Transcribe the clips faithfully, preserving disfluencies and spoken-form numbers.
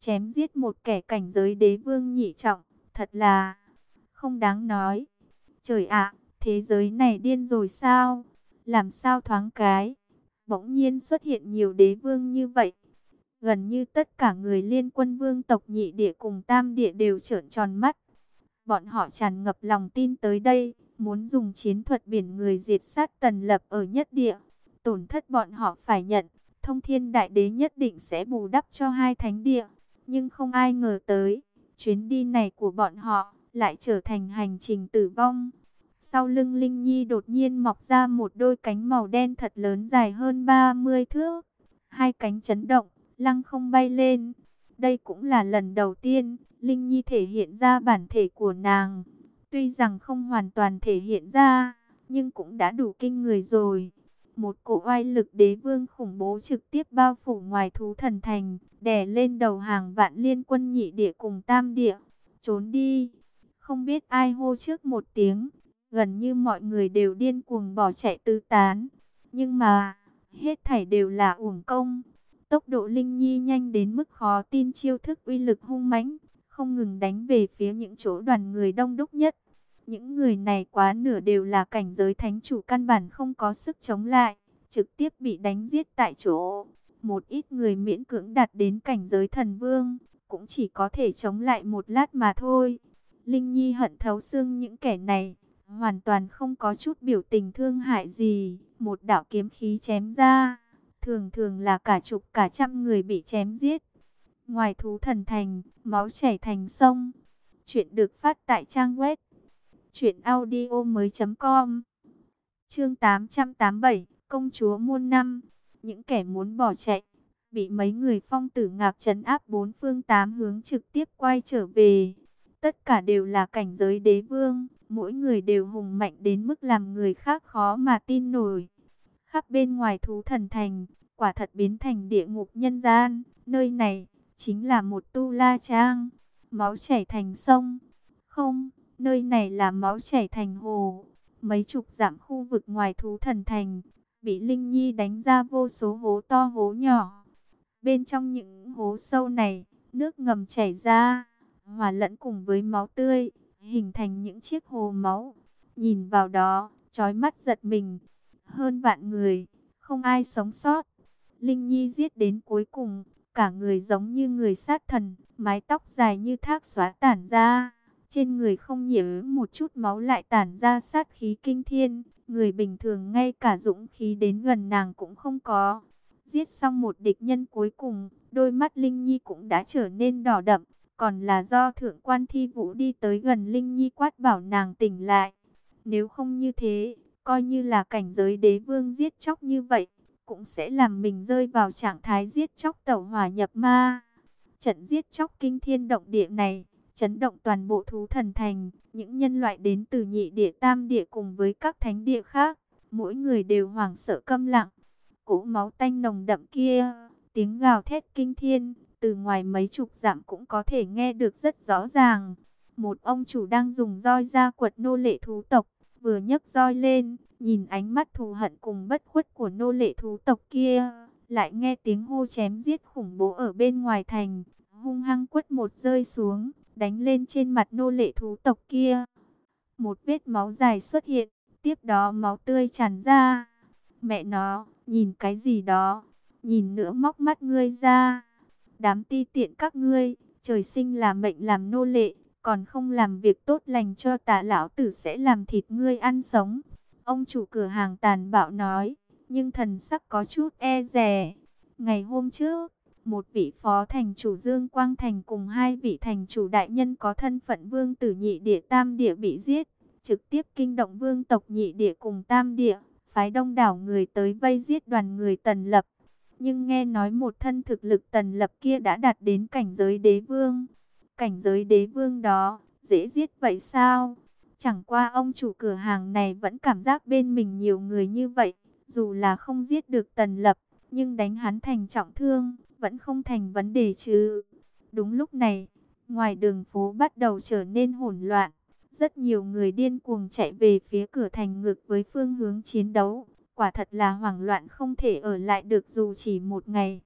chém giết một kẻ cảnh giới đế vương nhị trọng, thật là không đáng nói. Trời ạ, thế giới này điên rồi sao? Làm sao thoáng cái, bỗng nhiên xuất hiện nhiều đế vương như vậy? Gần như tất cả người liên quân vương tộc nhị địa cùng tam địa đều trợn tròn mắt. Bọn họ tràn ngập lòng tin tới đây, muốn dùng chiến thuật biển người diệt sát Tần Lập ở nhất địa. Tổn thất bọn họ phải nhận, Thông Thiên Đại Đế nhất định sẽ bù đắp cho hai thánh địa. Nhưng không ai ngờ tới, chuyến đi này của bọn họ lại trở thành hành trình tử vong. Sau lưng Linh Nhi đột nhiên mọc ra một đôi cánh màu đen thật lớn dài hơn ba mươi thước. Hai cánh chấn động, lăng không bay lên. Đây cũng là lần đầu tiên Linh Nhi thể hiện ra bản thể của nàng. Tuy rằng không hoàn toàn thể hiện ra, nhưng cũng đã đủ kinh người rồi. Một cỗ oai lực đế vương khủng bố trực tiếp bao phủ ngoài thú thần thành, đè lên đầu hàng vạn liên quân nhị địa cùng tam địa. Trốn đi! Không biết ai hô trước một tiếng, gần như mọi người đều điên cuồng bỏ chạy tứ tán. Nhưng mà, hết thảy đều là uổng công. Tốc độ Linh Nhi nhanh đến mức khó tin, chiêu thức uy lực hung mãnh, không ngừng đánh về phía những chỗ đoàn người đông đúc nhất. Những người này quá nửa đều là cảnh giới thánh chủ, căn bản không có sức chống lại, trực tiếp bị đánh giết tại chỗ. Một ít người miễn cưỡng đạt đến cảnh giới thần vương, cũng chỉ có thể chống lại một lát mà thôi. Linh Nhi hận thấu xương những kẻ này, hoàn toàn không có chút biểu tình thương hại gì. Một đạo kiếm khí chém ra, thường thường là cả chục cả trăm người bị chém giết. Ngoài thú thần thành, máu chảy thành sông. Chuyện được phát tại trang web truyện audio mới chấm com. Chương tám trăm tám mươi bảy, công chúa muôn năm. Những kẻ muốn bỏ chạy, bị mấy người phong tử ngạc trấn áp bốn phương tám hướng, trực tiếp quay trở về. Tất cả đều là cảnh giới đế vương, mỗi người đều hùng mạnh đến mức làm người khác khó mà tin nổi. Khắp bên ngoài thú thần thành, quả thật biến thành địa ngục nhân gian. Nơi này chính là một tu la trang, máu chảy thành sông. Không, nơi này là máu chảy thành hồ. Mấy chục dặm khu vực ngoài thú thần thành, bị Linh Nhi đánh ra vô số hố to hố nhỏ. Bên trong những hố sâu này, nước ngầm chảy ra, hòa lẫn cùng với máu tươi, hình thành những chiếc hồ máu. Nhìn vào đó, chói mắt giật mình. Hơn vạn người, không ai sống sót. Linh Nhi giết đến cuối cùng, cả người giống như người sát thần, mái tóc dài như thác xóa tản ra. Trên người không nhiễm một chút máu lại tản ra sát khí kinh thiên. Người bình thường ngay cả dũng khí đến gần nàng cũng không có. Giết xong một địch nhân cuối cùng, đôi mắt Linh Nhi cũng đã trở nên đỏ đậm. Còn là do thượng quan Thi Vũ đi tới gần Linh Nhi quát bảo nàng tỉnh lại. Nếu không như thế, coi như là cảnh giới đế vương giết chóc như vậy, cũng sẽ làm mình rơi vào trạng thái giết chóc tẩu hỏa nhập ma. Trận giết chóc kinh thiên động địa này, chấn động toàn bộ thú thần thành. Những nhân loại đến từ nhị địa tam địa cùng với các thánh địa khác, mỗi người đều hoảng sợ câm lặng. Cỗ máu tanh nồng đậm kia, tiếng gào thét kinh thiên, từ ngoài mấy chục dặm cũng có thể nghe được rất rõ ràng. Một ông chủ đang dùng roi ra quật nô lệ thú tộc, vừa nhấc roi lên, nhìn ánh mắt thù hận cùng bất khuất của nô lệ thú tộc kia, lại nghe tiếng hô chém giết khủng bố ở bên ngoài thành, hung hăng quất một rơi xuống, đánh lên trên mặt nô lệ thú tộc kia. Một vết máu dài xuất hiện, tiếp đó máu tươi tràn ra. Mẹ nó, nhìn cái gì đó, nhìn nữa móc mắt ngươi ra. Đám ti tiện các ngươi, trời sinh là mệnh làm nô lệ, còn không làm việc tốt lành cho tà lão tử sẽ làm thịt ngươi ăn sống. Ông chủ cửa hàng tàn bạo nói, nhưng thần sắc có chút e dè. Ngày hôm trước, một vị phó thành chủ Dương Quang Thành cùng hai vị thành chủ đại nhân có thân phận vương tử nhị địa tam địa bị giết, trực tiếp kinh động vương tộc nhị địa cùng tam địa, phái đông đảo người tới vây giết đoàn người Tần Lập. Nhưng nghe nói một thân thực lực Tần Lập kia đã đạt đến cảnh giới đế vương. Cảnh giới đế vương đó, dễ giết vậy sao? Chẳng qua ông chủ cửa hàng này vẫn cảm giác bên mình nhiều người như vậy. Dù là không giết được Tần Lập, nhưng đánh hắn thành trọng thương, vẫn không thành vấn đề chứ. Đúng lúc này, ngoài đường phố bắt đầu trở nên hỗn loạn. Rất nhiều người điên cuồng chạy về phía cửa thành ngược với phương hướng chiến đấu. Quả thật là hoảng loạn, không thể ở lại được dù chỉ một ngày.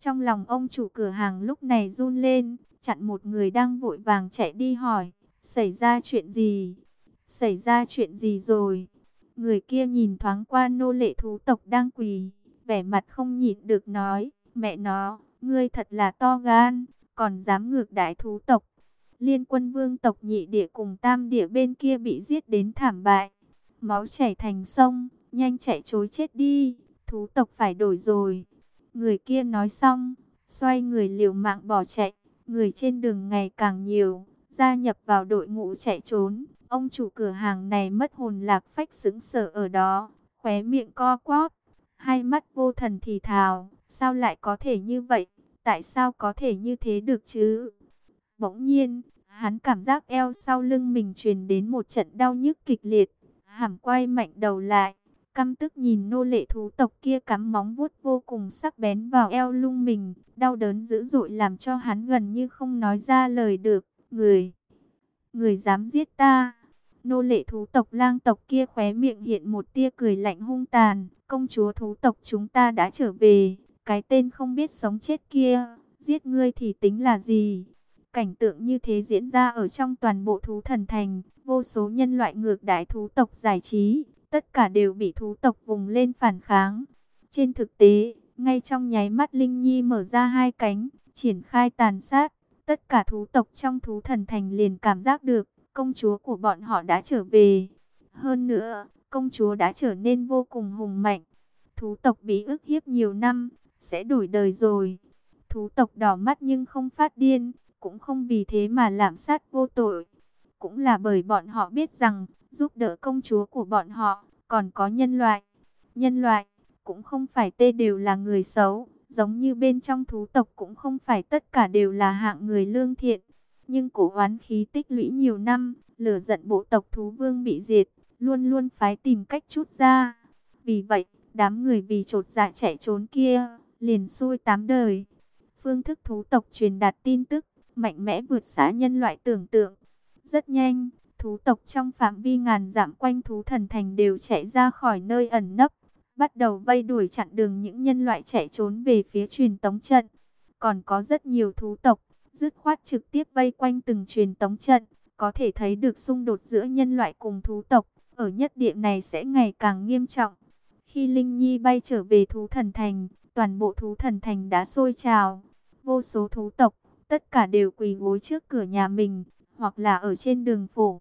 Trong lòng ông chủ cửa hàng lúc này run lên, chặn một người đang vội vàng chạy đi hỏi, xảy ra chuyện gì? Xảy ra chuyện gì rồi? Người kia nhìn thoáng qua nô lệ thú tộc đang quỳ, vẻ mặt không nhịn được nói, mẹ nó, ngươi thật là to gan, còn dám ngược đãi thú tộc. Liên quân vương tộc nhị địa cùng tam địa bên kia bị giết đến thảm bại, máu chảy thành sông, nhanh chạy trối chết đi, thú tộc phải đổi rồi. Người kia nói xong, xoay người liều mạng bỏ chạy, người trên đường ngày càng nhiều, gia nhập vào đội ngũ chạy trốn. Ông chủ cửa hàng này mất hồn lạc phách sững sờ ở đó, khóe miệng co quắp, hai mắt vô thần thì thào, sao lại có thể như vậy, tại sao có thể như thế được chứ? Bỗng nhiên, hắn cảm giác eo sau lưng mình truyền đến một trận đau nhức kịch liệt, hàm quay mạnh đầu lại, căm tức nhìn nô lệ thú tộc kia cắm móng vuốt vô cùng sắc bén vào eo lưng mình, đau đớn dữ dội làm cho hắn gần như không nói ra lời được. Người, người dám giết ta? Nô lệ thú tộc lang tộc kia khóe miệng hiện một tia cười lạnh hung tàn, công chúa thú tộc chúng ta đã trở về, cái tên không biết sống chết kia, giết ngươi thì tính là gì? Cảnh tượng như thế diễn ra ở trong toàn bộ thú thần thành, vô số nhân loại ngược đãi thú tộc giải trí, tất cả đều bị thú tộc vùng lên phản kháng. Trên thực tế, ngay trong nháy mắt Linh Nhi mở ra hai cánh, triển khai tàn sát, tất cả thú tộc trong thú thần thành liền cảm giác được, công chúa của bọn họ đã trở về. Hơn nữa, công chúa đã trở nên vô cùng hùng mạnh. Thú tộc bị ức hiếp nhiều năm, sẽ đổi đời rồi. Thú tộc đỏ mắt nhưng không phát điên, cũng không vì thế mà lạm sát vô tội. Cũng là bởi bọn họ biết rằng, giúp đỡ công chúa của bọn họ, còn có nhân loại. Nhân loại, cũng không phải tê đều là người xấu, giống như bên trong thú tộc cũng không phải tất cả đều là hạng người lương thiện. Nhưng cổ oán khí tích lũy nhiều năm, lửa giận bộ tộc thú vương bị diệt, luôn luôn phái tìm cách trút ra. Vì vậy, đám người vì trột dạ chạy trốn kia, liền xui tám đời. Phương thức thú tộc truyền đạt tin tức, mạnh mẽ vượt xa nhân loại tưởng tượng. Rất nhanh, thú tộc trong phạm vi ngàn dặm quanh thú thần thành đều chạy ra khỏi nơi ẩn nấp, bắt đầu vây đuổi chặn đường những nhân loại chạy trốn về phía truyền tống trận. Còn có rất nhiều thú tộc, dứt khoát trực tiếp vây quanh từng truyền tống trận, có thể thấy được xung đột giữa nhân loại cùng thú tộc, ở nhất địa này sẽ ngày càng nghiêm trọng. Khi Linh Nhi bay trở về thú thần thành, toàn bộ thú thần thành đã sôi trào. Vô số thú tộc, tất cả đều quỳ gối trước cửa nhà mình, hoặc là ở trên đường phố,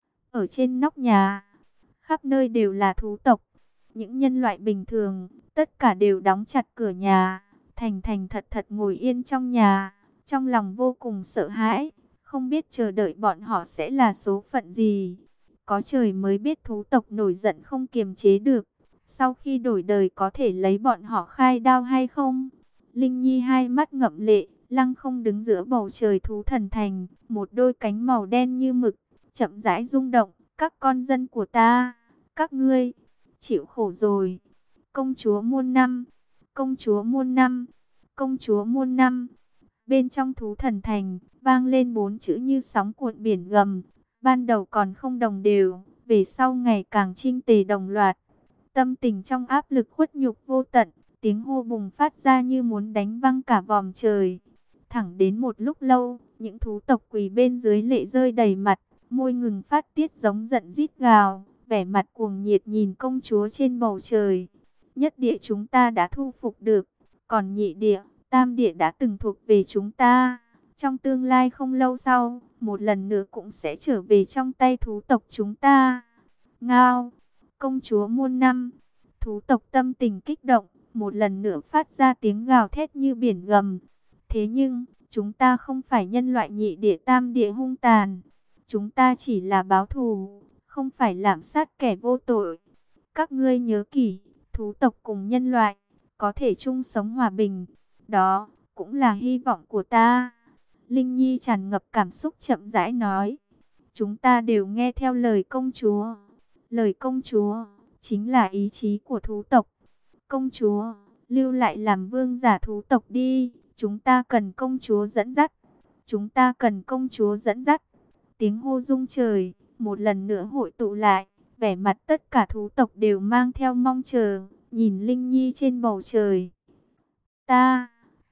ở trên nóc nhà. Khắp nơi đều là thú tộc. Những nhân loại bình thường, tất cả đều đóng chặt cửa nhà, thành thành thật thật ngồi yên trong nhà, trong lòng vô cùng sợ hãi, không biết chờ đợi bọn họ sẽ là số phận gì. Có trời mới biết thú tộc nổi giận không kiềm chế được, sau khi đổi đời có thể lấy bọn họ khai đao hay không? Linh Nhi hai mắt ngậm lệ, lăng không đứng giữa bầu trời thú thần thành, một đôi cánh màu đen như mực, chậm rãi rung động. Các con dân của ta, các ngươi, chịu khổ rồi. Công chúa muôn năm, công chúa muôn năm, công chúa muôn năm. Bên trong thú thần thành, vang lên bốn chữ như sóng cuộn biển gầm. Ban đầu còn không đồng đều, về sau ngày càng chinh tề đồng loạt. Tâm tình trong áp lực khuất nhục vô tận, tiếng hô bùng phát ra như muốn đánh văng cả vòm trời. Thẳng đến một lúc lâu, những thú tộc quỳ bên dưới lệ rơi đầy mặt, môi ngừng phát tiết giống giận rít gào, vẻ mặt cuồng nhiệt nhìn công chúa trên bầu trời. Nhất địa chúng ta đã thu phục được, còn nhị địa, tam địa đã từng thuộc về chúng ta. Trong tương lai không lâu sau, một lần nữa cũng sẽ trở về trong tay thú tộc chúng ta. Ngao, công chúa muôn năm, thú tộc tâm tình kích động, một lần nữa phát ra tiếng gào thét như biển gầm. Thế nhưng, chúng ta không phải nhân loại nhị địa tam địa hung tàn. Chúng ta chỉ là báo thù, không phải lạm sát kẻ vô tội. Các ngươi nhớ kỹ, thú tộc cùng nhân loại, có thể chung sống hòa bình. Đó, cũng là hy vọng của ta. Linh Nhi tràn ngập cảm xúc chậm rãi nói. Chúng ta đều nghe theo lời công chúa. Lời công chúa, chính là ý chí của thú tộc. Công chúa, lưu lại làm vương giả thú tộc đi. Chúng ta cần công chúa dẫn dắt. Chúng ta cần công chúa dẫn dắt. Tiếng hô rung trời, một lần nữa hội tụ lại, vẻ mặt tất cả thú tộc đều mang theo mong chờ, nhìn Linh Nhi trên bầu trời. Ta,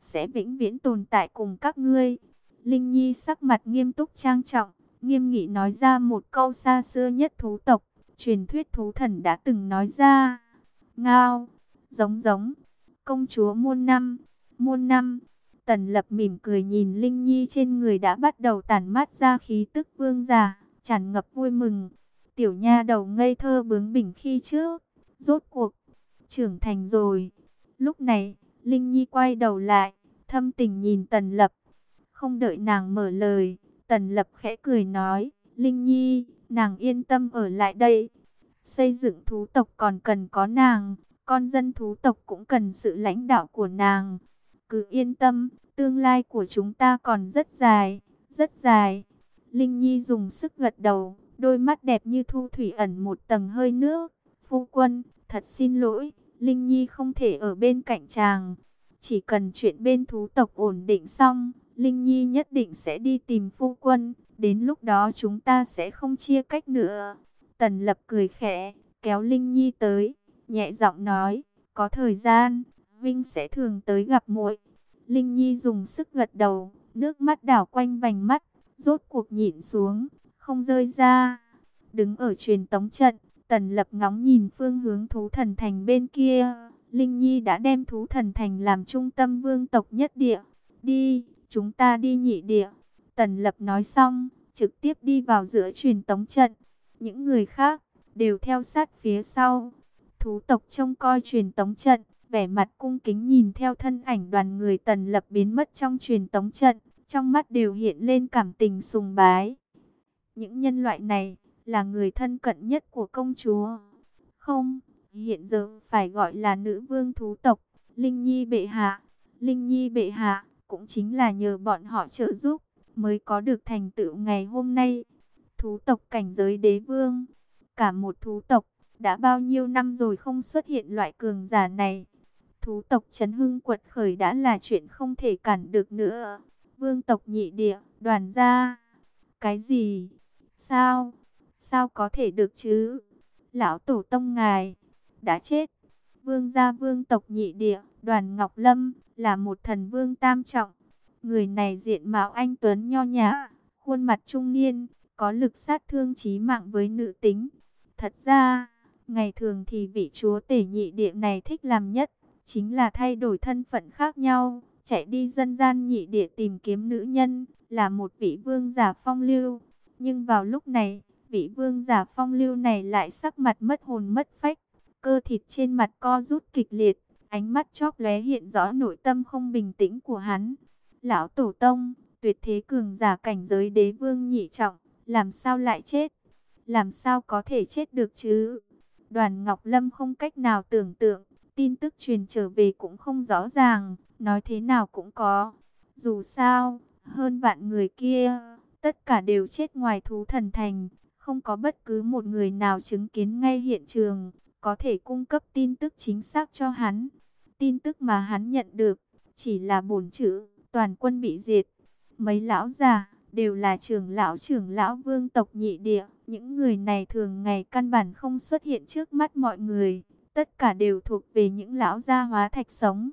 sẽ vĩnh viễn tồn tại cùng các ngươi. Linh Nhi sắc mặt nghiêm túc trang trọng, nghiêm nghị nói ra một câu xa xưa nhất thú tộc, truyền thuyết thú thần đã từng nói ra. Ngao, giống giống, công chúa muôn năm, muôn năm. Tần Lập mỉm cười nhìn Linh Nhi trên người đã bắt đầu tản mát ra khí tức vương giả, tràn ngập vui mừng. Tiểu nha đầu ngây thơ bướng bỉnh khi trước, rốt cuộc trưởng thành rồi. Lúc này, Linh Nhi quay đầu lại, thâm tình nhìn Tần Lập. Không đợi nàng mở lời, Tần Lập khẽ cười nói, Linh Nhi, nàng yên tâm ở lại đây. Xây dựng thú tộc còn cần có nàng, con dân thú tộc cũng cần sự lãnh đạo của nàng. Cứ yên tâm, tương lai của chúng ta còn rất dài, rất dài. Linh Nhi dùng sức gật đầu, đôi mắt đẹp như thu thủy ẩn một tầng hơi nước. Phu quân, thật xin lỗi, Linh Nhi không thể ở bên cạnh chàng. Chỉ cần chuyện bên thú tộc ổn định xong, Linh Nhi nhất định sẽ đi tìm phu quân. Đến lúc đó chúng ta sẽ không chia cách nữa. Tần Lập cười khẽ, kéo Linh Nhi tới, nhẹ giọng nói, có thời gian, Vinh sẽ thường tới gặp muội. Linh Nhi dùng sức gật đầu, nước mắt đảo quanh vành mắt, rốt cuộc nhịn xuống, không rơi ra. Đứng ở truyền tống trận, Tần Lập ngóng nhìn phương hướng thú thần thành bên kia. Linh Nhi đã đem thú thần thành làm trung tâm vương tộc nhất địa. Đi, chúng ta đi nhị địa. Tần Lập nói xong, trực tiếp đi vào giữa truyền tống trận. Những người khác đều theo sát phía sau. Thú tộc trông coi truyền tống trận, vẻ mặt cung kính nhìn theo thân ảnh đoàn người Tần Lập biến mất trong truyền tống trận, trong mắt đều hiện lên cảm tình sùng bái. Những nhân loại này là người thân cận nhất của công chúa. Không, hiện giờ phải gọi là nữ vương thú tộc, Linh Nhi bệ hạ. Linh Nhi bệ hạ, cũng chính là nhờ bọn họ trợ giúp, mới có được thành tựu ngày hôm nay. Thú tộc cảnh giới đế vương, cả một thú tộc, đã bao nhiêu năm rồi không xuất hiện loại cường giả này. Thú tộc chấn hưng quật khởi đã là chuyện không thể cản được nữa. Vương tộc nhị địa, Đoàn gia. Cái gì? Sao? Sao có thể được chứ? Lão tổ tông ngài đã chết. Vương gia vương tộc nhị địa, Đoàn Ngọc Lâm, là một thần vương tam trọng. Người này diện mạo anh tuấn nho nhã, khuôn mặt trung niên, có lực sát thương chí mạng với nữ tính. Thật ra, ngày thường thì vị chúa tể nhị địa này thích làm nhất chính là thay đổi thân phận khác nhau, chạy đi dân gian nhị địa tìm kiếm nữ nhân, là một vị vương giả phong lưu. Nhưng vào lúc này, vị vương giả phong lưu này lại sắc mặt mất hồn mất phách, cơ thịt trên mặt co rút kịch liệt, ánh mắt chóp lóe hiện rõ nội tâm không bình tĩnh của hắn. Lão tổ tông, tuyệt thế cường giả cảnh giới đế vương nhị trọng, làm sao lại chết? Làm sao có thể chết được chứ? Đoàn Ngọc Lâm không cách nào tưởng tượng, tin tức truyền trở về cũng không rõ ràng, nói thế nào cũng có. Dù sao, hơn vạn người kia, tất cả đều chết ngoài thú thần thành, không có bất cứ một người nào chứng kiến ngay hiện trường, có thể cung cấp tin tức chính xác cho hắn. Tin tức mà hắn nhận được, chỉ là bổn chữ, toàn quân bị diệt. Mấy lão già, đều là trưởng lão trưởng lão vương tộc nhị địa. Những người này thường ngày căn bản không xuất hiện trước mắt mọi người. Tất cả đều thuộc về những lão gia hóa thạch sống.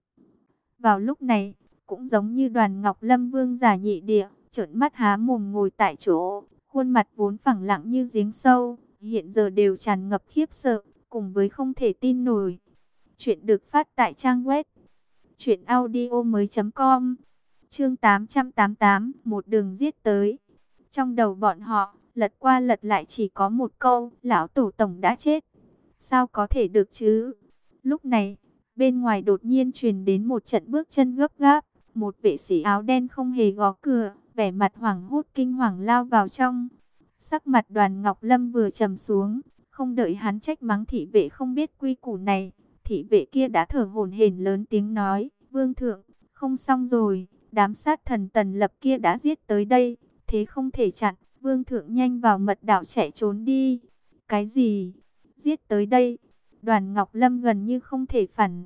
Vào lúc này, cũng giống như Đoàn Ngọc Lâm vương giả nhị địa, trợn mắt há mồm ngồi tại chỗ, khuôn mặt vốn phẳng lặng như giếng sâu, hiện giờ đều tràn ngập khiếp sợ, cùng với không thể tin nổi. Chuyện được phát tại trang web truyện audio mới chấm com. Chương tám trăm tám mươi tám, một đường giết tới. Trong đầu bọn họ, lật qua lật lại chỉ có một câu, lão tổ tổng đã chết. Sao có thể được chứ? Lúc này, bên ngoài đột nhiên truyền đến một trận bước chân gấp gáp, một vệ sĩ áo đen không hề gõ cửa, vẻ mặt hoảng hốt kinh hoàng lao vào trong. Sắc mặt Đoàn Ngọc Lâm vừa trầm xuống, không đợi hắn trách mắng thị vệ không biết quy củ này, thị vệ kia đã thở hổn hển lớn tiếng nói, vương thượng, không xong rồi, đám sát thần Tần Lập kia đã giết tới đây, thế không thể chặn, vương thượng nhanh vào mật đảo chạy trốn đi. Cái gì? Giết tới đây? Đoàn Ngọc Lâm gần như không thể phản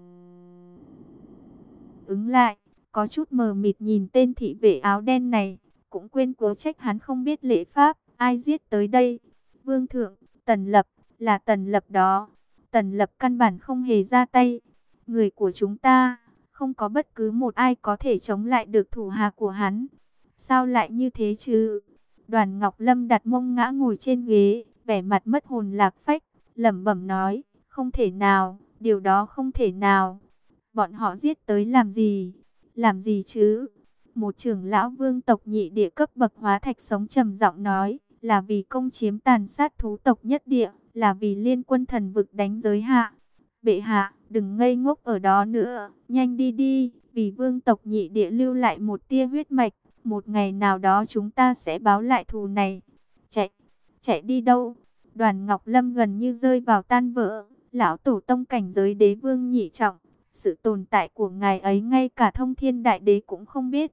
ứng lại, có chút mờ mịt nhìn tên thị vệ áo đen này, cũng quên cố trách hắn không biết lễ pháp, ai giết tới đây? Vương thượng, Tần Lập, là Tần Lập đó. Tần Lập căn bản không hề ra tay. Người của chúng ta, không có bất cứ một ai có thể chống lại được thủ hạ của hắn. Sao lại như thế chứ? Đoàn Ngọc Lâm đặt mông ngã ngồi trên ghế, vẻ mặt mất hồn lạc phách, lẩm bẩm nói, không thể nào, điều đó không thể nào. Bọn họ giết tới làm gì? Làm gì chứ? Một trưởng lão vương tộc nhị địa cấp bậc hóa thạch sống trầm giọng nói, là vì công chiếm tàn sát thú tộc nhất địa, là vì liên quân thần vực đánh giới hạ. Bệ hạ, đừng ngây ngốc ở đó nữa, nhanh đi đi, vì vương tộc nhị địa lưu lại một tia huyết mạch, một ngày nào đó chúng ta sẽ báo lại thù này. Chạy, chạy đi đâu? Đoàn Ngọc Lâm gần như rơi vào tan vỡ, lão tổ tông cảnh giới đế vương nhị trọng, sự tồn tại của ngài ấy ngay cả thông thiên đại đế cũng không biết.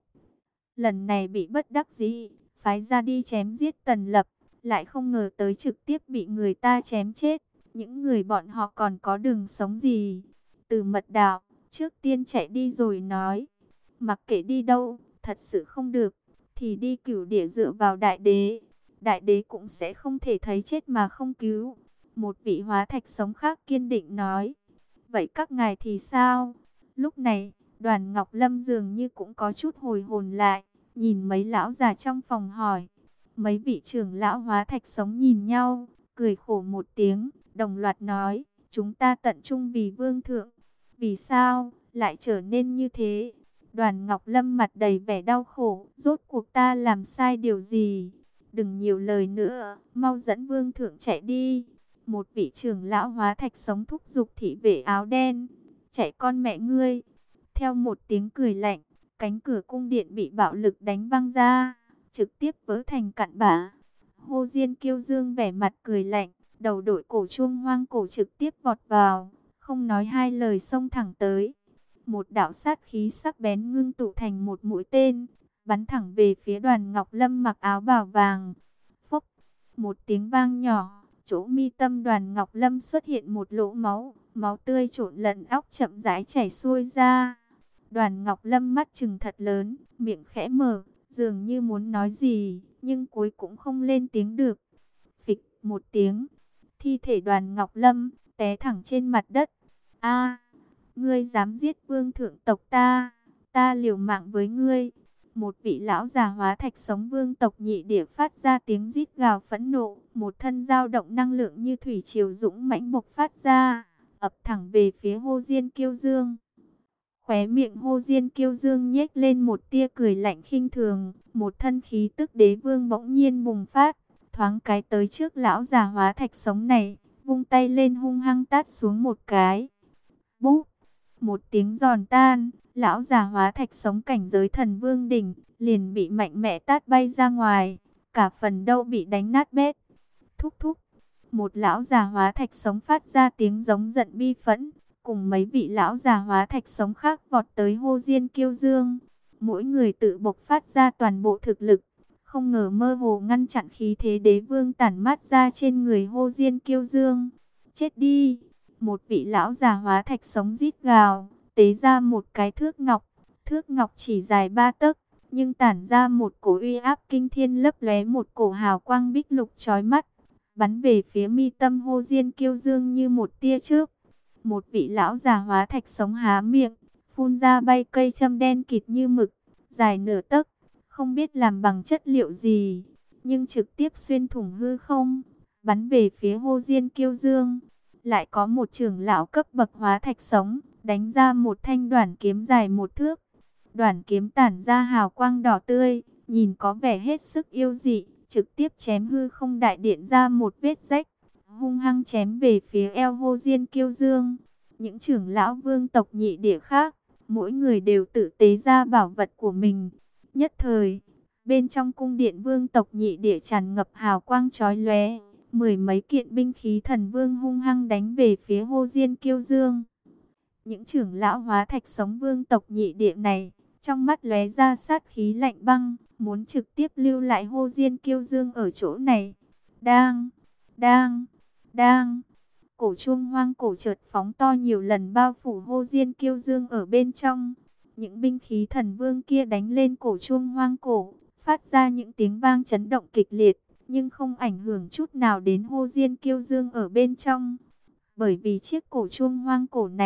Lần này bị bất đắc dĩ, phái ra đi chém giết Tần Lập, lại không ngờ tới trực tiếp bị người ta chém chết. Những người bọn họ còn có đường sống gì? Từ Mật Đạo, trước tiên chạy đi rồi nói. Mặc kệ đi đâu, thật sự không được, thì đi Cửu Địa dựa vào đại đế. Đại đế cũng sẽ không thể thấy chết mà không cứu. Một vị hóa thạch sống khác kiên định nói. Vậy các ngài thì sao? Lúc này, Đoàn Ngọc Lâm dường như cũng có chút hồi hồn lại, nhìn mấy lão già trong phòng hỏi. Mấy vị trưởng lão hóa thạch sống nhìn nhau, cười khổ một tiếng, đồng loạt nói, chúng ta tận trung vì vương thượng. Vì sao lại trở nên như thế? Đoàn Ngọc Lâm mặt đầy vẻ đau khổ, rốt cuộc ta làm sai điều gì? Đừng nhiều lời nữa, mau dẫn vương thượng chạy đi. Một vị trưởng lão hóa thạch sống thúc giục thị vệ áo đen, chạy con mẹ ngươi. Theo một tiếng cười lạnh, cánh cửa cung điện bị bạo lực đánh văng ra, trực tiếp vỡ thành cặn bã. Hồ Diên Kiêu Dương vẻ mặt cười lạnh, đầu đội cổ chuông hoang cổ trực tiếp vọt vào, không nói hai lời xông thẳng tới. Một đạo sát khí sắc bén ngưng tụ thành một mũi tên, bắn thẳng về phía Đoàn Ngọc Lâm mặc áo bào vàng. Phốc, một tiếng vang nhỏ, chỗ mi tâm Đoàn Ngọc Lâm xuất hiện một lỗ máu, máu tươi trộn lẫn óc chậm rãi chảy xuôi ra. Đoàn Ngọc Lâm mắt trừng thật lớn, miệng khẽ mở, dường như muốn nói gì, nhưng cuối cũng không lên tiếng được. Phịch một tiếng, thi thể Đoàn Ngọc Lâm té thẳng trên mặt đất. A, ngươi dám giết vương thượng tộc ta, ta liều mạng với ngươi. Một vị lão già hóa thạch sống vương tộc nhị địa phát ra tiếng rít gào phẫn nộ, một thân dao động năng lượng như thủy triều dũng mãnh bộc phát ra, ập thẳng về phía Hồ Diên Kiêu Dương. Khóe miệng Hồ Diên Kiêu Dương nhếch lên một tia cười lạnh khinh thường, một thân khí tức đế vương bỗng nhiên bùng phát, thoáng cái tới trước lão già hóa thạch sống này, vung tay lên hung hăng tát xuống một cái. Búp, một tiếng giòn tan, lão già hóa thạch sống cảnh giới thần vương đỉnh, liền bị mạnh mẽ tát bay ra ngoài, cả phần đâu bị đánh nát bét. Thúc thúc, một lão già hóa thạch sống phát ra tiếng giống giận bi phẫn, cùng mấy vị lão già hóa thạch sống khác vọt tới Hồ Diên Kiêu Dương. Mỗi người tự bộc phát ra toàn bộ thực lực, không ngờ mơ hồ ngăn chặn khí thế đế vương tản mát ra trên người Hồ Diên Kiêu Dương. Chết đi! Một vị lão già hóa thạch sống rít gào, tế ra một cái thước ngọc. Thước ngọc chỉ dài ba tấc, nhưng tản ra một cổ uy áp kinh thiên, lấp lóe một cổ hào quang bích lục chói mắt, bắn về phía mi tâm Hồ Diên Kiêu Dương như một tia chớp. Một vị lão già hóa thạch sống há miệng, phun ra bay cây châm đen kịt như mực, dài nửa tấc, không biết làm bằng chất liệu gì, nhưng trực tiếp xuyên thủng hư không, bắn về phía Hồ Diên Kiêu Dương. Lại có một trưởng lão cấp bậc hóa thạch sống, đánh ra một thanh đoản kiếm dài một thước. Đoản kiếm tản ra hào quang đỏ tươi, nhìn có vẻ hết sức yêu dị, trực tiếp chém hư không đại điện ra một vết rách, hung hăng chém về phía eo Hồ Diên Kiêu Dương. Những trưởng lão vương tộc nhị địa khác, mỗi người đều tự tế ra bảo vật của mình. Nhất thời, bên trong cung điện vương tộc nhị địa tràn ngập hào quang chói lóe, mười mấy kiện binh khí thần vương hung hăng đánh về phía Hồ Diên Kiêu Dương. Những trưởng lão hóa thạch sống vương tộc nhị địa này, trong mắt lóe ra sát khí lạnh băng, muốn trực tiếp lưu lại Hồ Diên Kiêu Dương ở chỗ này. Đang, đang, đang, cổ chuông hoang cổ chợt phóng to nhiều lần bao phủ Hồ Diên Kiêu Dương ở bên trong. Những binh khí thần vương kia đánh lên cổ chuông hoang cổ, phát ra những tiếng vang chấn động kịch liệt, nhưng không ảnh hưởng chút nào đến Hồ Diên Kiêu Dương ở bên trong. Bởi vì chiếc cổ chuông hoang cổ này,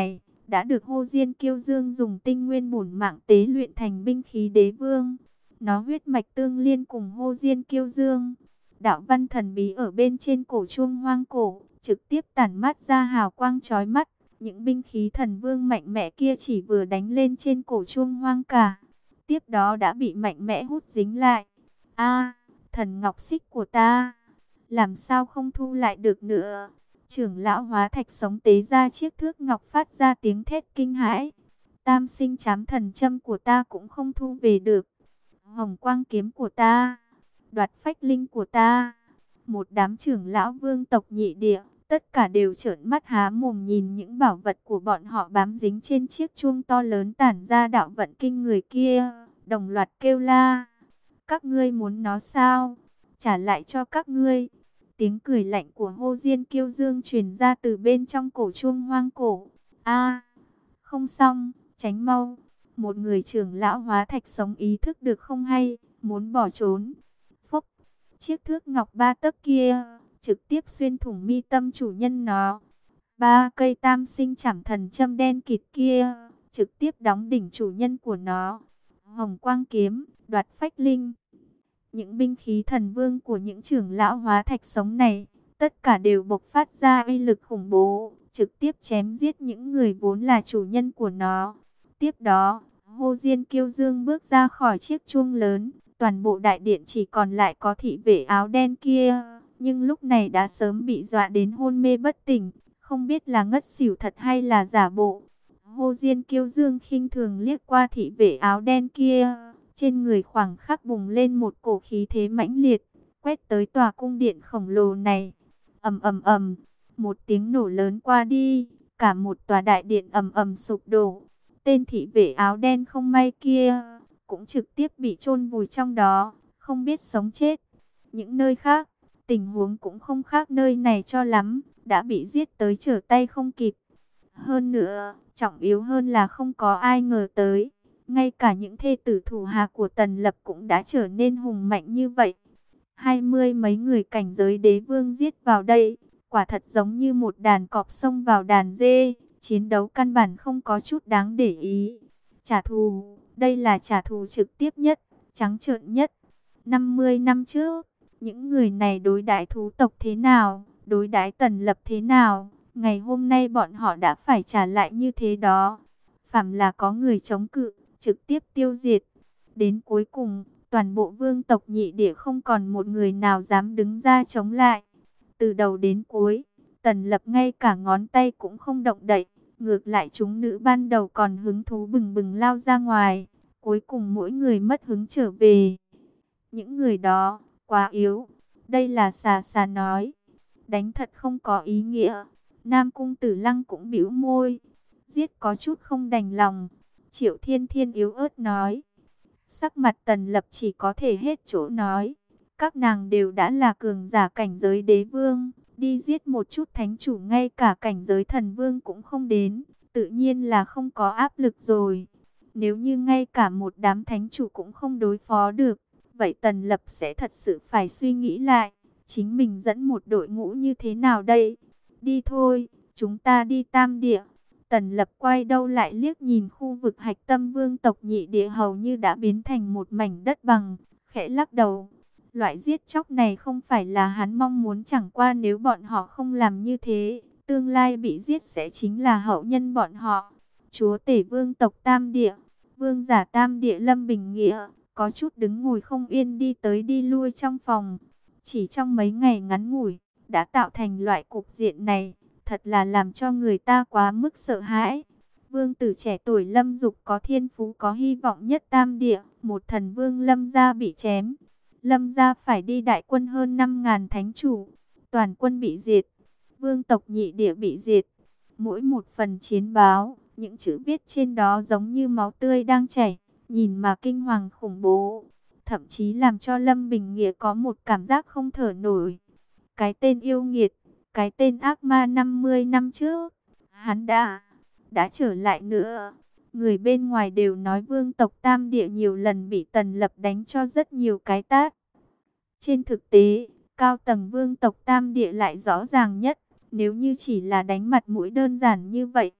đã được Hồ Diên Kiêu Dương dùng tinh nguyên bổn mạng tế luyện thành binh khí đế vương. Nó huyết mạch tương liên cùng Hồ Diên Kiêu Dương. Đạo văn thần bí ở bên trên cổ chuông hoang cổ, trực tiếp tản mát ra hào quang chói mắt. Những binh khí thần vương mạnh mẽ kia chỉ vừa đánh lên trên cổ chuông hoang cả, tiếp đó đã bị mạnh mẽ hút dính lại. A, thần ngọc xích của ta, làm sao không thu lại được nữa? Trưởng lão Hóa Thạch sống tế ra chiếc thước ngọc phát ra tiếng thét kinh hãi. Tam sinh chám thần châm của ta cũng không thu về được. Hồng quang kiếm của ta, đoạt phách linh của ta. Một đám trưởng lão vương tộc nhị địa, tất cả đều trợn mắt há mồm nhìn những bảo vật của bọn họ bám dính trên chiếc chuông to lớn tản ra đạo vận kinh người kia, đồng loạt kêu la. Các ngươi muốn nó sao? Trả lại cho các ngươi. Tiếng cười lạnh của Hồ Diên Kiêu Dương truyền ra từ bên trong cổ chuông hoang cổ. A, không xong, tránh mau. Một người trưởng lão Hóa Thạch sống ý thức được không hay, muốn bỏ trốn. Phốc, chiếc thước ngọc ba tấc kia trực tiếp xuyên thủng mi tâm chủ nhân nó. Ba cây tam sinh chảm thần châm đen kịt kia trực tiếp đóng đỉnh chủ nhân của nó. Hồng quang kiếm, đoạt phách linh. Những binh khí thần vương của những trưởng lão Hóa Thạch sống này, tất cả đều bộc phát ra uy lực khủng bố, trực tiếp chém giết những người vốn là chủ nhân của nó. Tiếp đó, Hồ Diên Kiêu Dương bước ra khỏi chiếc chuông lớn, toàn bộ đại điện chỉ còn lại có thị vệ áo đen kia, nhưng lúc này đã sớm bị dọa đến hôn mê bất tỉnh, không biết là ngất xỉu thật hay là giả bộ. Hồ Diên Kiêu Dương khinh thường liếc qua thị vệ áo đen kia, trên người khoảng khắc bùng lên một cổ khí thế mãnh liệt, quét tới tòa cung điện khổng lồ này. Ầm ầm ầm, một tiếng nổ lớn qua đi, cả một tòa đại điện ầm ầm sụp đổ. Tên thị vệ áo đen không may kia cũng trực tiếp bị chôn vùi trong đó, không biết sống chết. Những nơi khác, tình huống cũng không khác nơi này cho lắm, đã bị giết tới trở tay không kịp. Hơn nữa, trọng yếu hơn là không có ai ngờ tới, ngay cả những thê tử thủ hạ của Tần Lập cũng đã trở nên hùng mạnh như vậy. Hai mươi mấy người cảnh giới đế vương giết vào đây, quả thật giống như một đàn cọp xông vào đàn dê, chiến đấu căn bản không có chút đáng để ý. Trả thù, đây là trả thù trực tiếp nhất, trắng trợn nhất. năm mươi năm trước, những người này đối đãi thú tộc thế nào, đối đãi Tần Lập thế nào, ngày hôm nay bọn họ đã phải trả lại như thế đó. Phàm là có người chống cự, trực tiếp tiêu diệt. Đến cuối cùng, toàn bộ vương tộc nhị địa không còn một người nào dám đứng ra chống lại. Từ đầu đến cuối, Tần Lập ngay cả ngón tay cũng không động đậy. Ngược lại chúng nữ ban đầu còn hứng thú bừng bừng lao ra ngoài. Cuối cùng mỗi người mất hứng trở về. Những người đó, quá yếu. Đây là xà xà nói. Đánh thật không có ý nghĩa. Nam Cung Tử Lăng cũng bĩu môi. Giết có chút không đành lòng. Triệu Thiên Thiên yếu ớt nói. Sắc mặt Tần Lập chỉ có thể hết chỗ nói. Các nàng đều đã là cường giả cảnh giới đế vương. Đi giết một chút thánh chủ ngay cả cảnh giới thần vương cũng không đến. Tự nhiên là không có áp lực rồi. Nếu như ngay cả một đám thánh chủ cũng không đối phó được, vậy Tần Lập sẽ thật sự phải suy nghĩ lại. Chính mình dẫn một đội ngũ như thế nào đây? Đi thôi, chúng ta đi Tam Địa. Tần Lập quay đầu lại liếc nhìn khu vực hạch tâm vương tộc nhị địa hầu như đã biến thành một mảnh đất bằng, khẽ lắc đầu. Loại giết chóc này không phải là hắn mong muốn, chẳng qua nếu bọn họ không làm như thế, tương lai bị giết sẽ chính là hậu nhân bọn họ. Chúa tể vương tộc Tam Địa, vương giả Tam Địa Lâm Bình Nghĩa, có chút đứng ngồi không yên đi tới đi lui trong phòng. Chỉ trong mấy ngày ngắn ngủi, đã tạo thành loại cục diện này, thật là làm cho người ta quá mức sợ hãi. Vương tử trẻ tuổi Lâm Dục có thiên phú có hy vọng nhất Tam Địa, một thần vương Lâm gia bị chém. Lâm gia phải đi đại quân hơn năm ngàn thánh chủ, toàn quân bị diệt, vương tộc nhị địa bị diệt. Mỗi một phần chiến báo, những chữ viết trên đó giống như máu tươi đang chảy, nhìn mà kinh hoàng khủng bố, thậm chí làm cho Lâm Bình Nghĩa có một cảm giác không thở nổi. Cái tên yêu nghiệt, cái tên ác ma năm mươi năm trước, hắn đã, đã trở lại nữa. Người bên ngoài đều nói vương tộc Tam Địa nhiều lần bị Tần Lập đánh cho rất nhiều cái tát. Trên thực tế, cao tầng vương tộc Tam Địa lại rõ ràng nhất. Nếu như chỉ là đánh mặt mũi đơn giản như vậy,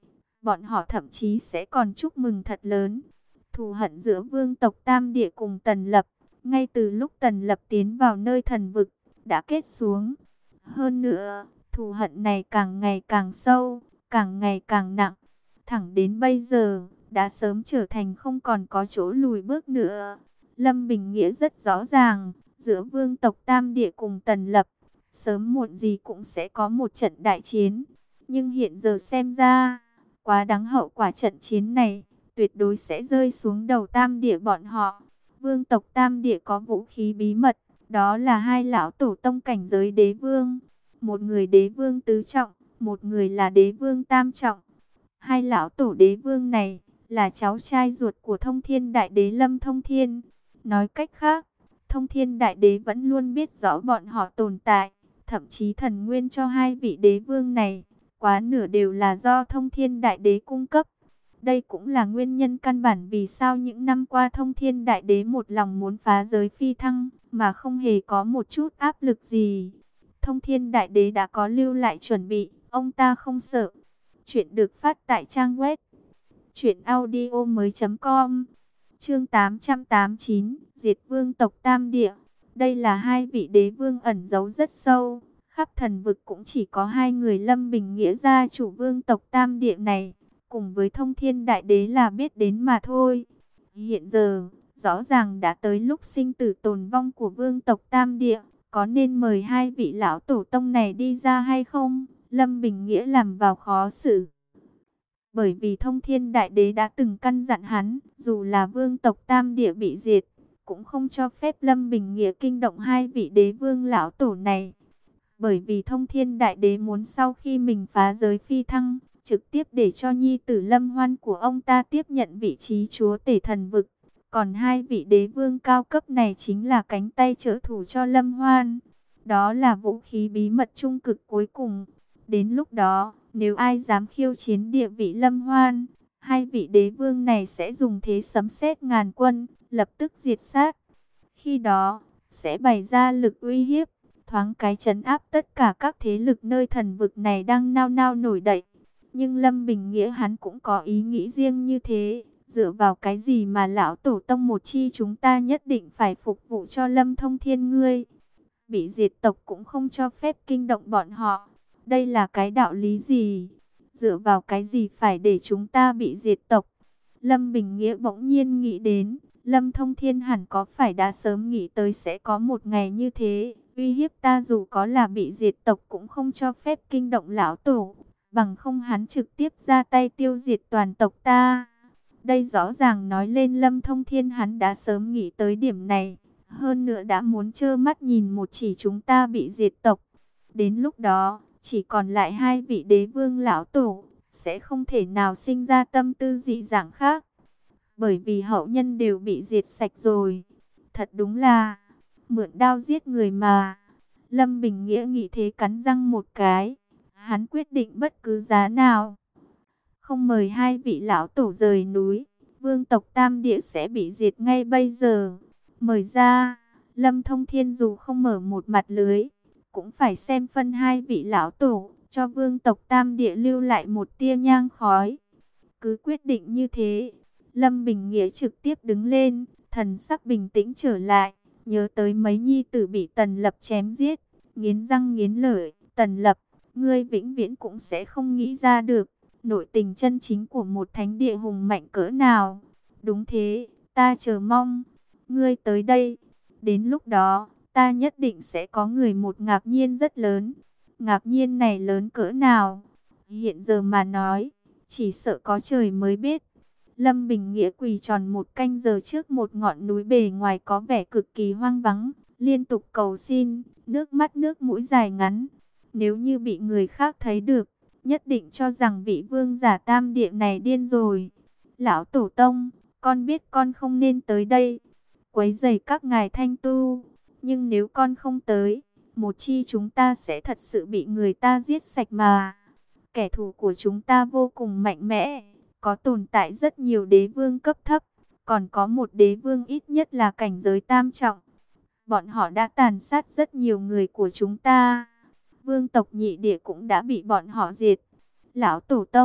bọn họ thậm chí sẽ còn chúc mừng thật lớn. Thù hận giữa vương tộc Tam Địa cùng Tần Lập, ngay từ lúc Tần Lập tiến vào nơi thần vực, đã kết xuống. Hơn nữa, thù hận này càng ngày càng sâu, càng ngày càng nặng. Thẳng đến bây giờ, đã sớm trở thành không còn có chỗ lùi bước nữa. Lâm Bình Nghĩa rất rõ ràng, giữa vương tộc Tam Địa cùng Tần Lập, sớm muộn gì cũng sẽ có một trận đại chiến. Nhưng hiện giờ xem ra, quá đáng hậu quả trận chiến này, tuyệt đối sẽ rơi xuống đầu Tam Địa bọn họ. Vương tộc Tam Địa có vũ khí bí mật, đó là hai lão tổ tông cảnh giới đế vương. Một người đế vương tứ trọng, một người là đế vương tam trọng. Hai lão tổ đế vương này là cháu trai ruột của Thông Thiên Đại Đế Lâm Thông Thiên. Nói cách khác, Thông Thiên Đại Đế vẫn luôn biết rõ bọn họ tồn tại. Thậm chí thần nguyên cho hai vị đế vương này, quá nửa đều là do Thông Thiên Đại Đế cung cấp. Đây cũng là nguyên nhân căn bản vì sao những năm qua Thông Thiên Đại Đế một lòng muốn phá giới phi thăng, mà không hề có một chút áp lực gì. Thông Thiên Đại Đế đã có lưu lại chuẩn bị, ông ta không sợ. Chuyện được phát tại trang web truyện audio mới chấm com. Chương tám trăm tám mươi chín, Diệt Vương tộc Tam Địa. Đây là hai vị đế vương ẩn giấu rất sâu, khắp thần vực cũng chỉ có hai người Lâm Bình Nghĩa gia chủ vương tộc Tam Địa này, cùng với Thông Thiên Đại Đế là biết đến mà thôi. Hiện giờ, rõ ràng đã tới lúc sinh tử tồn vong của vương tộc Tam Địa, có nên mời hai vị lão tổ tông này đi ra hay không? Lâm Bình Nghĩa làm vào khó xử. Bởi vì Thông Thiên Đại Đế đã từng căn dặn hắn, dù là vương tộc Tam Địa bị diệt, cũng không cho phép Lâm Bình Nghĩa kinh động hai vị đế vương lão tổ này. Bởi vì Thông Thiên Đại Đế muốn sau khi mình phá giới phi thăng, trực tiếp để cho nhi tử Lâm Hoan của ông ta tiếp nhận vị trí chúa tể thần vực. Còn hai vị đế vương cao cấp này chính là cánh tay trợ thủ cho Lâm Hoan. Đó là vũ khí bí mật trung cực cuối cùng. Đến lúc đó, nếu ai dám khiêu chiến địa vị Lâm Hoan, hai vị đế vương này sẽ dùng thế sấm sét ngàn quân, lập tức diệt sát. Khi đó, sẽ bày ra lực uy hiếp, thoáng cái trấn áp tất cả các thế lực nơi thần vực này đang nao nao nổi dậy. Nhưng Lâm Bình Nghĩa hắn cũng có ý nghĩ riêng như thế. Dựa vào cái gì mà lão tổ tông một chi chúng ta nhất định phải phục vụ cho Lâm Thông Thiên ngươi? Bị diệt tộc cũng không cho phép kinh động bọn họ. Đây là cái đạo lý gì? Dựa vào cái gì phải để chúng ta bị diệt tộc? Lâm Bình Nghĩa bỗng nhiên nghĩ đến, Lâm Thông Thiên hẳn có phải đã sớm nghĩ tới sẽ có một ngày như thế, uy hiếp ta dù có là bị diệt tộc cũng không cho phép kinh động lão tổ, bằng không hắn trực tiếp ra tay tiêu diệt toàn tộc ta. Đây rõ ràng nói lên Lâm Thông Thiên hắn đã sớm nghĩ tới điểm này, hơn nữa đã muốn trơ mắt nhìn một chỉ chúng ta bị diệt tộc. Đến lúc đó, chỉ còn lại hai vị đế vương lão tổ, sẽ không thể nào sinh ra tâm tư dị dạng khác. Bởi vì hậu nhân đều bị diệt sạch rồi. Thật đúng là, mượn đao giết người mà. Lâm Bình Nghĩa nghĩ thế cắn răng một cái. Hắn quyết định bất cứ giá nào không mời hai vị lão tổ rời núi, vương tộc Tam Địa sẽ bị diệt ngay bây giờ. Mời ra, Lâm Thông Thiên dù không mở một mặt lưới, cũng phải xem phân hai vị lão tổ, cho vương tộc Tam Địa lưu lại một tia nhang khói. Cứ quyết định như thế, Lâm Bình Nghĩa trực tiếp đứng lên, thần sắc bình tĩnh trở lại, nhớ tới mấy nhi tử bị Tần Lập chém giết, nghiến răng nghiến lợi. Tần Lập, ngươi vĩnh viễn cũng sẽ không nghĩ ra được nội tình chân chính của một thánh địa hùng mạnh cỡ nào. Đúng thế, ta chờ mong ngươi tới đây. Đến lúc đó, ta nhất định sẽ có người một ngạc nhiên rất lớn. Ngạc nhiên này lớn cỡ nào? Hiện giờ mà nói, chỉ sợ có trời mới biết. Lâm Bình Nghĩa quỳ tròn một canh giờ trước một ngọn núi bề ngoài có vẻ cực kỳ hoang vắng, liên tục cầu xin, nước mắt nước mũi dài ngắn. Nếu như bị người khác thấy được, nhất định cho rằng vị vương giả Tam Địa này điên rồi. Lão tổ tông, con biết con không nên tới đây, quấy rầy các ngài thanh tu. Nhưng nếu con không tới, một chi chúng ta sẽ thật sự bị người ta giết sạch mà. Kẻ thù của chúng ta vô cùng mạnh mẽ, có tồn tại rất nhiều đế vương cấp thấp, còn có một đế vương ít nhất là cảnh giới tam trọng. Bọn họ đã tàn sát rất nhiều người của chúng ta. Vương tộc Nhị Địa cũng đã bị bọn họ diệt. Lão tổ tông,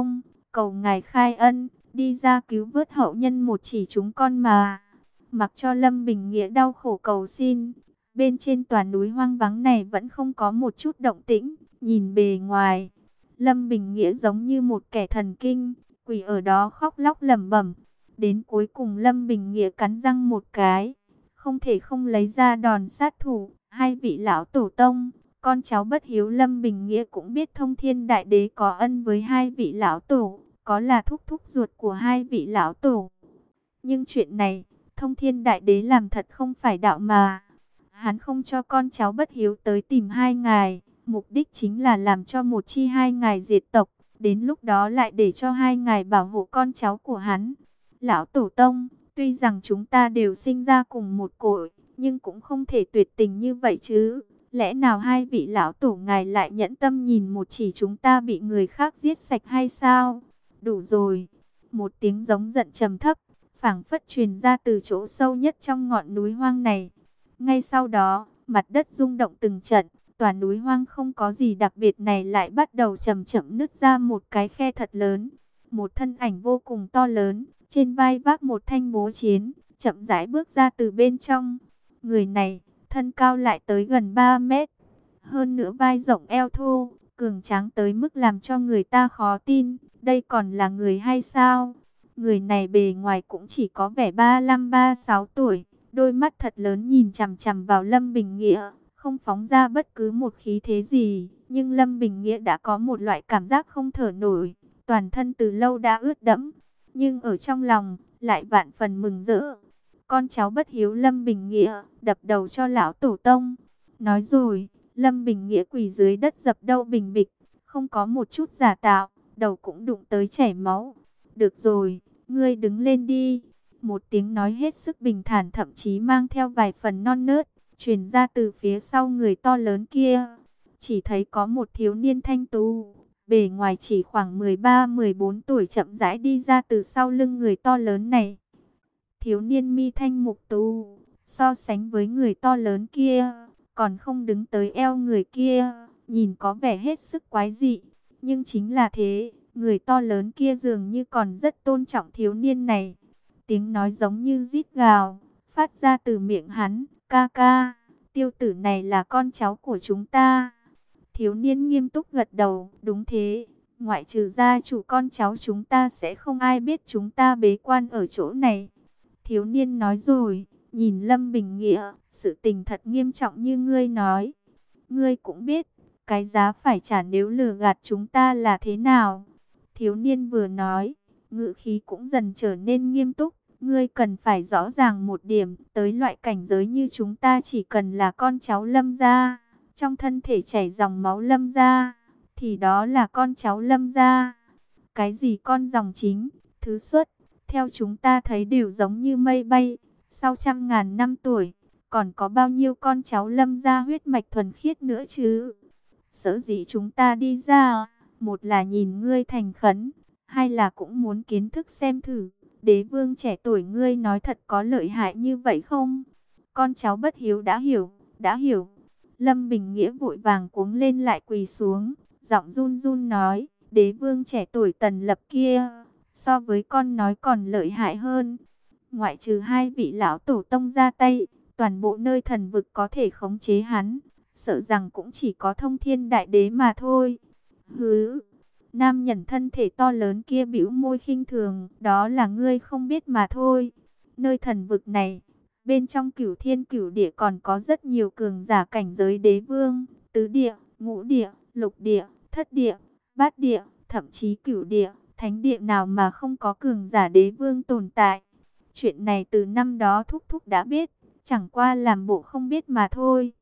cầu ngài khai ân, đi ra cứu vớt hậu nhân một chỉ chúng con mà. Mặc cho Lâm Bình Nghĩa đau khổ cầu xin, bên trên tòa núi hoang vắng này vẫn không có một chút động tĩnh. Nhìn bề ngoài, Lâm Bình Nghĩa giống như một kẻ thần kinh, quỳ ở đó khóc lóc lẩm bẩm. Đến cuối cùng Lâm Bình Nghĩa cắn răng một cái, không thể không lấy ra đòn sát thủ. Hai vị lão tổ tông, con cháu bất hiếu Lâm Bình Nghĩa cũng biết Thông Thiên Đại Đế có ân với hai vị lão tổ, có là thúc thúc ruột của hai vị lão tổ. Nhưng chuyện này, Thông Thiên Đại Đế làm thật không phải đạo mà. Hắn không cho con cháu bất hiếu tới tìm hai ngài, mục đích chính là làm cho một chi hai ngài diệt tộc, đến lúc đó lại để cho hai ngài bảo hộ con cháu của hắn. Lão tổ tông, tuy rằng chúng ta đều sinh ra cùng một cội, nhưng cũng không thể tuyệt tình như vậy chứ. Lẽ nào hai vị lão tổ ngài lại nhẫn tâm nhìn một chỉ chúng ta bị người khác giết sạch hay sao? Đủ rồi. Một tiếng giống giận trầm thấp, phảng phất truyền ra từ chỗ sâu nhất trong ngọn núi hoang này. Ngay sau đó, mặt đất rung động từng trận, tòa núi hoang không có gì đặc biệt này lại bắt đầu chậm chậm nứt ra một cái khe thật lớn. Một thân ảnh vô cùng to lớn, trên vai vác một thanh búa chiến, chậm rãi bước ra từ bên trong. Người này, thân cao lại tới gần ba mét. Hơn nữa vai rộng eo thô, cường tráng tới mức làm cho người ta khó tin. Đây còn là người hay sao? Người này bề ngoài cũng chỉ có vẻ ba mươi lăm ba mươi sáu tuổi. Đôi mắt thật lớn nhìn chằm chằm vào Lâm Bình Nghĩa, không phóng ra bất cứ một khí thế gì. Nhưng Lâm Bình Nghĩa đã có một loại cảm giác không thở nổi. Toàn thân từ lâu đã ướt đẫm, nhưng ở trong lòng lại vạn phần mừng rỡ. Con cháu bất hiếu Lâm Bình Nghĩa đập đầu cho lão tổ tông. Nói rồi, Lâm Bình Nghĩa quỳ dưới đất dập đầu bình bịch, không có một chút giả tạo, đầu cũng đụng tới chảy máu. Được rồi, ngươi đứng lên đi. Một tiếng nói hết sức bình thản, thậm chí mang theo vài phần non nớt, truyền ra từ phía sau người to lớn kia. Chỉ thấy có một thiếu niên thanh tú, bề ngoài chỉ khoảng mười ba mười bốn tuổi chậm rãi đi ra từ sau lưng người to lớn này. Thiếu niên mi thanh mục tú, so sánh với người to lớn kia, còn không đứng tới eo người kia, nhìn có vẻ hết sức quái dị. Nhưng chính là thế, người to lớn kia dường như còn rất tôn trọng thiếu niên này. Tiếng nói giống như rít gào, phát ra từ miệng hắn, ca ca, tiêu tử này là con cháu của chúng ta. Thiếu niên nghiêm túc gật đầu, đúng thế, ngoại trừ gia chủ con cháu chúng ta sẽ không ai biết chúng ta bế quan ở chỗ này. Thiếu niên nói rồi, nhìn Lâm Bình Nghĩa, sự tình thật nghiêm trọng như ngươi nói. Ngươi cũng biết, cái giá phải trả nếu lừa gạt chúng ta là thế nào. Thiếu niên vừa nói, ngữ khí cũng dần trở nên nghiêm túc. Ngươi cần phải rõ ràng một điểm, tới loại cảnh giới như chúng ta chỉ cần là con cháu Lâm gia, trong thân thể chảy dòng máu Lâm gia, thì đó là con cháu Lâm gia. Cái gì con dòng chính, thứ xuất, theo chúng ta thấy đều giống như mây bay. Sau trăm ngàn năm tuổi, còn có bao nhiêu con cháu Lâm gia huyết mạch thuần khiết nữa chứ? Sở dĩ chúng ta đi ra, một là nhìn ngươi thành khẩn, hai là cũng muốn kiến thức xem thử, đế vương trẻ tuổi ngươi nói thật có lợi hại như vậy không? Con cháu bất hiếu đã hiểu, đã hiểu. Lâm Bình Nghĩa vội vàng cuống lên lại quỳ xuống, giọng run run nói, đế vương trẻ tuổi Tần Lập kia, so với con nói còn lợi hại hơn. Ngoại trừ hai vị lão tổ tông ra tay, toàn bộ nơi thần vực có thể khống chế hắn, sợ rằng cũng chỉ có Thông Thiên Đại Đế mà thôi. Hứ! Nam nhân thân thể to lớn kia bĩu môi khinh thường, đó là ngươi không biết mà thôi. Nơi thần vực này, bên trong cửu thiên cửu địa còn có rất nhiều cường giả cảnh giới đế vương, tứ địa, ngũ địa, lục địa, thất địa, bát địa, thậm chí cửu địa, thánh địa nào mà không có cường giả đế vương tồn tại. Chuyện này từ năm đó thúc thúc đã biết, chẳng qua làm bộ không biết mà thôi.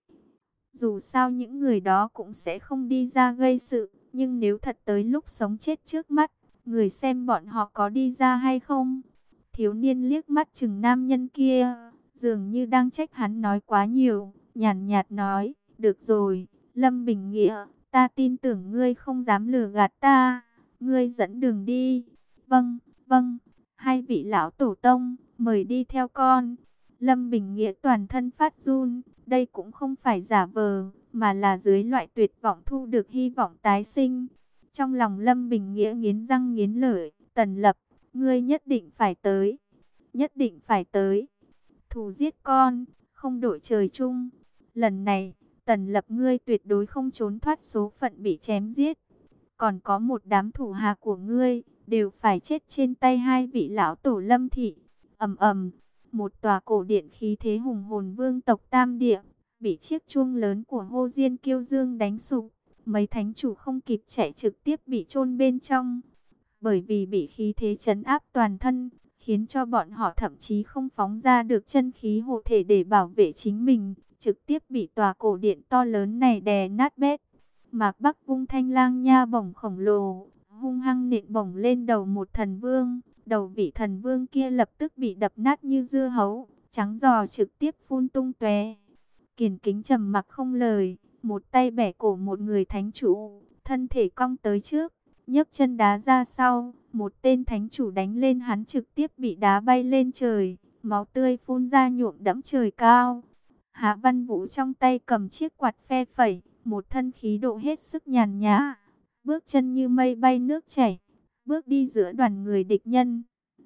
Dù sao những người đó cũng sẽ không đi ra gây sự, nhưng nếu thật tới lúc sống chết trước mắt, người xem bọn họ có đi ra hay không? Thiếu niên liếc mắt chừng nam nhân kia, dường như đang trách hắn nói quá nhiều, nhàn nhạt nói, được rồi, Lâm Bình Nghĩa, ta tin tưởng ngươi không dám lừa gạt ta, ngươi dẫn đường đi. Vâng, vâng, hai vị lão tổ tông, mời đi theo con. Lâm Bình Nghĩa toàn thân phát run, đây cũng không phải giả vờ, mà là dưới loại tuyệt vọng thu được hy vọng tái sinh. Trong lòng Lâm Bình Nghĩa nghiến răng nghiến lợi, Tần Lập, ngươi nhất định phải tới, nhất định phải tới. Thù giết con, không đội trời chung. Lần này, Tần Lập ngươi tuyệt đối không trốn thoát số phận bị chém giết. Còn có một đám thủ hạ của ngươi, đều phải chết trên tay hai vị lão tổ Lâm thị. Ầm ầm, một tòa cổ điện khí thế hùng hồn vương tộc Tam Địa, bị chiếc chuông lớn của Hô Diên Kiêu Dương đánh sụp. Mấy thánh chủ không kịp chạy trực tiếp bị chôn bên trong. Bởi vì bị khí thế trấn áp toàn thân, khiến cho bọn họ thậm chí không phóng ra được chân khí hộ thể để bảo vệ chính mình, trực tiếp bị tòa cổ điện to lớn này đè nát bét. Mạc Bắc vung thanh lang nha bổng khổng lồ, hung hăng nện bổng lên đầu một thần vương. Đầu vị thần vương kia lập tức bị đập nát như dưa hấu, trắng giò trực tiếp phun tung tóe. Kiền Kính trầm mặc không lời, một tay bẻ cổ một người thánh chủ, thân thể cong tới trước, nhấc chân đá ra sau, một tên thánh chủ đánh lên hắn trực tiếp bị đá bay lên trời, máu tươi phun ra nhuộm đẫm trời cao. Hạ Văn Vũ trong tay cầm chiếc quạt phe phẩy, một thân khí độ hết sức nhàn nhã, bước chân như mây bay nước chảy, bước đi giữa đoàn người địch nhân.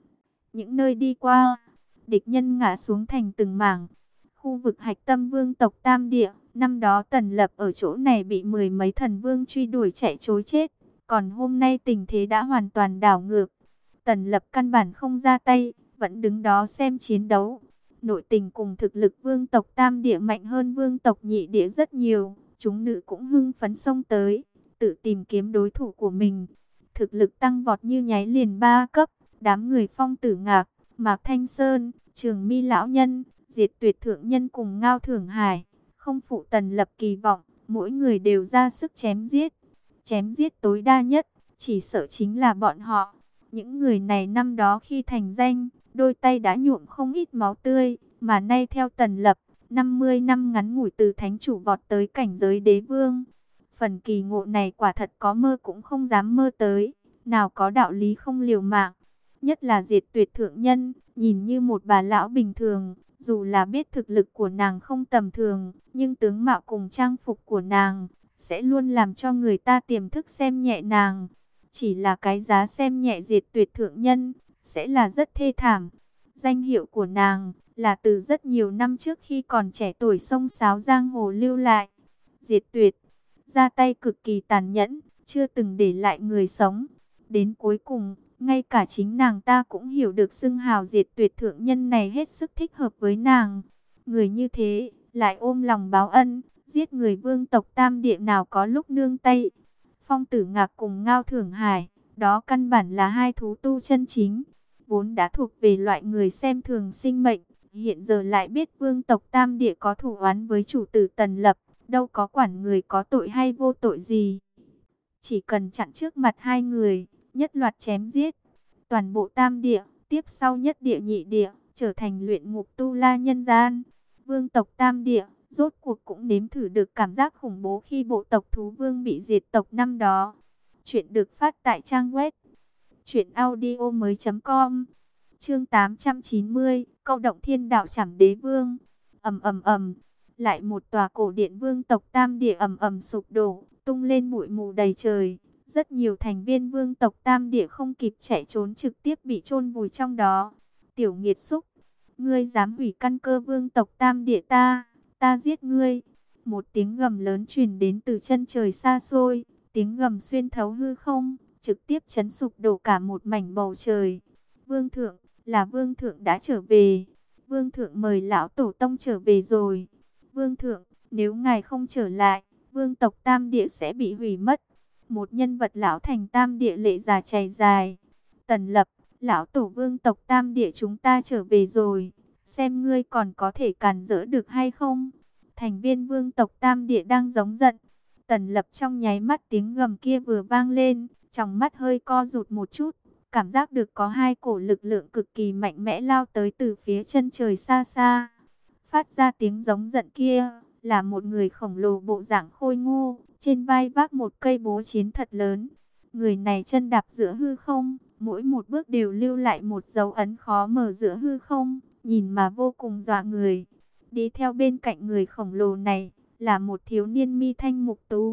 Những nơi đi qua, địch nhân ngã xuống thành từng mảng. Khu vực hạch tâm vương tộc Tam Địa, năm đó Tần Lập ở chỗ này bị mười mấy thần vương truy đuổi chạy trối chết. Còn hôm nay tình thế đã hoàn toàn đảo ngược. Tần Lập căn bản không ra tay, vẫn đứng đó xem chiến đấu. Nội tình cùng thực lực vương tộc Tam Địa mạnh hơn vương tộc Nhị Địa rất nhiều. Chúng nữ cũng hưng phấn xông tới, tự tìm kiếm đối thủ của mình. Thực lực tăng vọt như nháy liền ba cấp. Đám người Phong Tử Ngạc, Mạc Thanh Sơn, Trường Mi Lão Nhân, Diệt Tuyệt Thượng Nhân cùng Ngao Thưởng Hải, không phụ Tần Lập kỳ vọng, mỗi người đều ra sức chém giết. Chém giết tối đa nhất, chỉ sợ chính là bọn họ. Những người này năm đó khi thành danh, đôi tay đã nhuộm không ít máu tươi, mà nay theo Tần Lập, năm mươi năm ngắn ngủi từ thánh chủ vọt tới cảnh giới đế vương. Phần kỳ ngộ này quả thật có mơ cũng không dám mơ tới, nào có đạo lý không liều mạng. Nhất là Diệt Tuyệt Thượng Nhân, nhìn như một bà lão bình thường, dù là biết thực lực của nàng không tầm thường, nhưng tướng mạo cùng trang phục của nàng sẽ luôn làm cho người ta tiềm thức xem nhẹ nàng. Chỉ là cái giá xem nhẹ Diệt Tuyệt Thượng Nhân sẽ là rất thê thảm. Danh hiệu của nàng là từ rất nhiều năm trước khi còn trẻ tuổi xông xáo giang hồ lưu lại. Diệt Tuyệt ra tay cực kỳ tàn nhẫn, chưa từng để lại người sống. Đến cuối cùng, ngay cả chính nàng ta cũng hiểu được xưng hào Diệt Tuyệt Thượng Nhân này hết sức thích hợp với nàng. Người như thế, lại ôm lòng báo ân, giết người vương tộc Tam Địa nào có lúc nương tay. Phong Tử Ngạc cùng Ngao Thưởng Hải, đó căn bản là hai thú tu chân chính, vốn đã thuộc về loại người xem thường sinh mệnh, hiện giờ lại biết vương tộc Tam Địa có thù oán với chủ tử Tần Lập, đâu có quản người có tội hay vô tội gì. Chỉ cần chặn trước mặt hai người, nhất loạt chém giết toàn bộ Tam Địa, tiếp sau Nhất Địa Nhị Địa, trở thành luyện ngục tu la nhân gian. Vương tộc Tam Địa rốt cuộc cũng nếm thử được cảm giác khủng bố khi bộ tộc thú vương bị diệt tộc năm đó. Chuyện được phát tại trang web truyện audio mới chấm com. Chương tám trăm chín mươi, câu động thiên đạo trảm đế vương. Ầm ầm ầm, lại một tòa cổ điện vương tộc Tam Địa ầm ầm sụp đổ, tung lên bụi mù đầy trời. Rất nhiều thành viên vương tộc Tam Địa không kịp chạy trốn trực tiếp bị chôn vùi trong đó. Tiểu nghiệt xúc, ngươi dám hủy căn cơ vương tộc Tam Địa ta, ta giết ngươi. Một tiếng gầm lớn truyền đến từ chân trời xa xôi, tiếng gầm xuyên thấu hư không, trực tiếp chấn sụp đổ cả một mảnh bầu trời. Vương thượng, là vương thượng đã trở về. Vương thượng mời lão tổ tông trở về rồi. Vương thượng, nếu ngài không trở lại, vương tộc Tam Địa sẽ bị hủy mất. Một nhân vật lão thành Tam Địa lệ già chảy dài. Tần Lập, lão tổ vương tộc Tam Địa chúng ta trở về rồi, xem ngươi còn có thể cản rỡ được hay không. Thành viên vương tộc Tam Địa đang giống giận. Tần Lập trong nháy mắt tiếng gầm kia vừa vang lên, trong mắt hơi co rụt một chút, cảm giác được có hai cổ lực lượng cực kỳ mạnh mẽ lao tới từ phía chân trời xa xa. Phát ra tiếng giống giận kia là một người khổng lồ bộ dạng khôi ngô, trên vai vác một cây búa chiến thật lớn. Người này chân đạp giữa hư không, mỗi một bước đều lưu lại một dấu ấn khó mở giữa hư không, nhìn mà vô cùng dọa người. Đi theo bên cạnh người khổng lồ này là một thiếu niên mi thanh mục tú,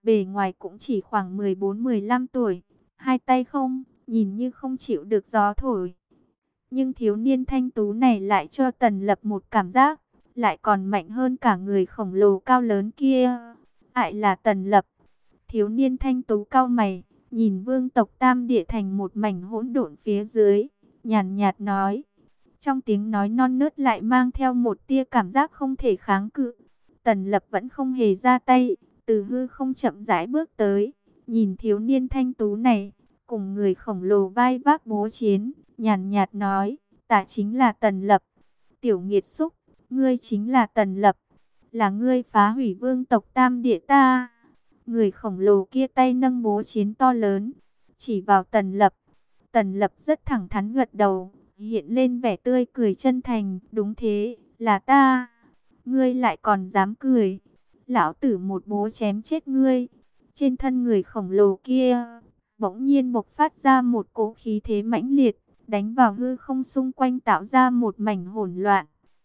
bề ngoài cũng chỉ khoảng mười bốn mười lăm tuổi, hai tay không, nhìn như không chịu được gió thổi. Nhưng thiếu niên thanh tú này lại cho Tần Lập một cảm giác, lại còn mạnh hơn cả người khổng lồ cao lớn kia. Lại là Tần Lập. Thiếu niên thanh tú cau mày, nhìn vương tộc Tam Địa thành một mảnh hỗn độn phía dưới, nhàn nhạt nói. Trong tiếng nói non nớt lại mang theo một tia cảm giác không thể kháng cự. Tần Lập vẫn không hề ra tay, từ hư không chậm rãi bước tới, nhìn thiếu niên thanh tú này, cùng người khổng lồ vai vác búa chiến, nhàn nhạt nói, ta chính là Tần Lập. Tiểu nghiệt xúc, ngươi chính là Tần Lập, là ngươi phá hủy vương tộc Tam Địa ta. Người khổng lồ kia tay nâng búa chiến to lớn, chỉ vào Tần Lập. Tần Lập rất thẳng thắn gật đầu, hiện lên vẻ tươi cười chân thành, đúng thế, là ta. Ngươi lại còn dám cười, lão tử một búa chém chết ngươi. Trên thân người khổng lồ kia, bỗng nhiên bộc phát ra một cỗ khí thế mãnh liệt, đánh vào hư không xung quanh tạo ra một mảnh hỗn loạn.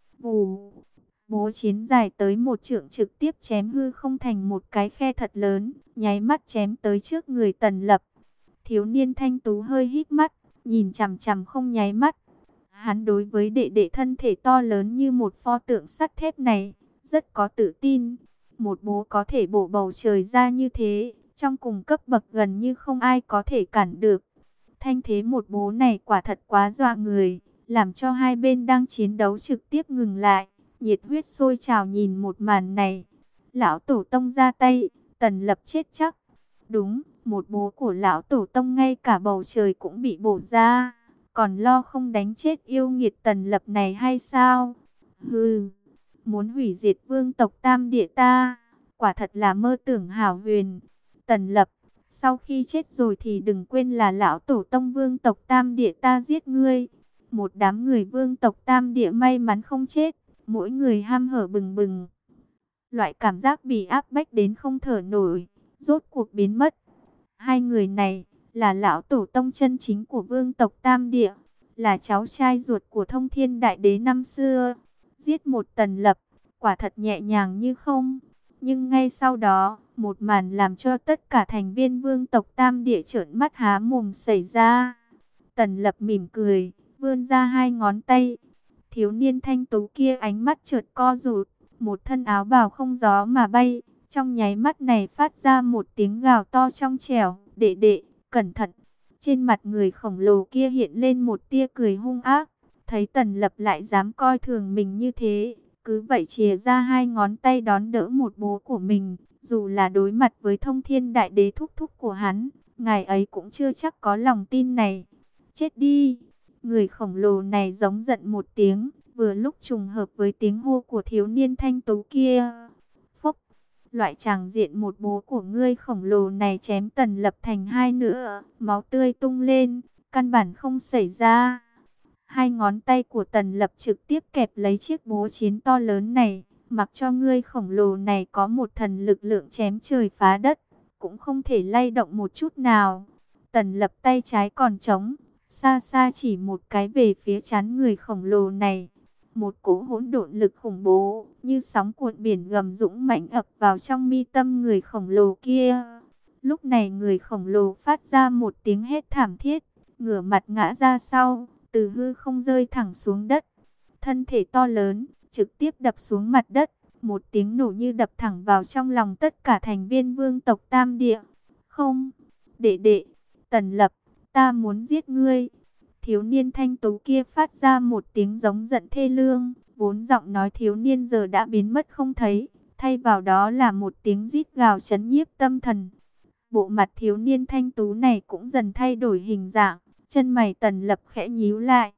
Vù, búa chiến dài tới một trượng trực tiếp chém hư không thành một cái khe thật lớn, nháy mắt chém tới trước người Tần Lập. Thiếu niên thanh tú hơi hít mắt, nhìn chằm chằm không nháy mắt. Hắn đối với đệ đệ thân thể to lớn như một pho tượng sắt thép này, rất có tự tin. Một búa có thể bổ bầu trời ra như thế, trong cùng cấp bậc gần như không ai có thể cản được. Thanh thế một búa này quả thật quá dọa người, làm cho hai bên đang chiến đấu trực tiếp ngừng lại, nhiệt huyết sôi trào nhìn một màn này. Lão tổ tông ra tay, Tần Lập chết chắc. Đúng, một búa của lão tổ tông ngay cả bầu trời cũng bị bổ ra, còn lo không đánh chết yêu nghiệt Tần Lập này hay sao? Hừ, muốn hủy diệt vương tộc Tam Địa ta, quả thật là mơ tưởng hão huyền. Tần Lập, sau khi chết rồi thì đừng quên là lão tổ tông vương tộc Tam Địa ta giết ngươi. Một đám người vương tộc Tam Địa may mắn không chết, mỗi người ham hở bừng bừng. Loại cảm giác bị áp bách đến không thở nổi, rốt cuộc biến mất. Hai người này là lão tổ tông chân chính của vương tộc Tam Địa, là cháu trai ruột của Thông Thiên Đại Đế năm xưa. Giết một Tần Lập, quả thật nhẹ nhàng như không. Nhưng ngay sau đó, một màn làm cho tất cả thành viên vương tộc Tam Địa trợn mắt há mồm xảy ra. Tần Lập mỉm cười, vươn ra hai ngón tay. Thiếu niên thanh tú kia ánh mắt chợt co rụt, một thân áo bào không gió mà bay. Trong nháy mắt này phát ra một tiếng gào to trong trẻo, đệ đệ, cẩn thận. Trên mặt người khổng lồ kia hiện lên một tia cười hung ác, thấy Tần Lập lại dám coi thường mình như thế, cứ vậy chìa ra hai ngón tay đón đỡ một búa của mình. Dù là đối mặt với Thông Thiên Đại Đế thúc thúc của hắn, ngài ấy cũng chưa chắc có lòng tin này. Chết đi! Người khổng lồ này giống giận một tiếng, vừa lúc trùng hợp với tiếng hô của thiếu niên thanh tú kia. Phốc! Loại tràng diện một búa của ngươi khổng lồ này chém Tần Lập thành hai nữa, máu tươi tung lên, căn bản không xảy ra. Hai ngón tay của Tần Lập trực tiếp kẹp lấy chiếc búa chiến to lớn này, mặc cho ngươi khổng lồ này có một thần lực lượng chém trời phá đất, cũng không thể lay động một chút nào. Tần Lập tay trái còn trống, xa xa chỉ một cái về phía trán người khổng lồ này. Một cỗ hỗn độn lực khủng bố, như sóng cuộn biển gầm dũng mạnh ập vào trong mi tâm người khổng lồ kia. Lúc này người khổng lồ phát ra một tiếng hét thảm thiết, ngửa mặt ngã ra sau, từ hư không rơi thẳng xuống đất. Thân thể to lớn, trực tiếp đập xuống mặt đất, một tiếng nổ như đập thẳng vào trong lòng tất cả thành viên vương tộc Tam Địa. Không, đệ đệ, Tần Lập, ta muốn giết ngươi. Thiếu niên thanh tú kia phát ra một tiếng giống giận thê lương, vốn giọng nói thiếu niên giờ đã biến mất không thấy, thay vào đó là một tiếng rít gào chấn nhiếp tâm thần. Bộ mặt thiếu niên thanh tú này cũng dần thay đổi hình dạng, chân mày Tần Lập khẽ nhíu lại.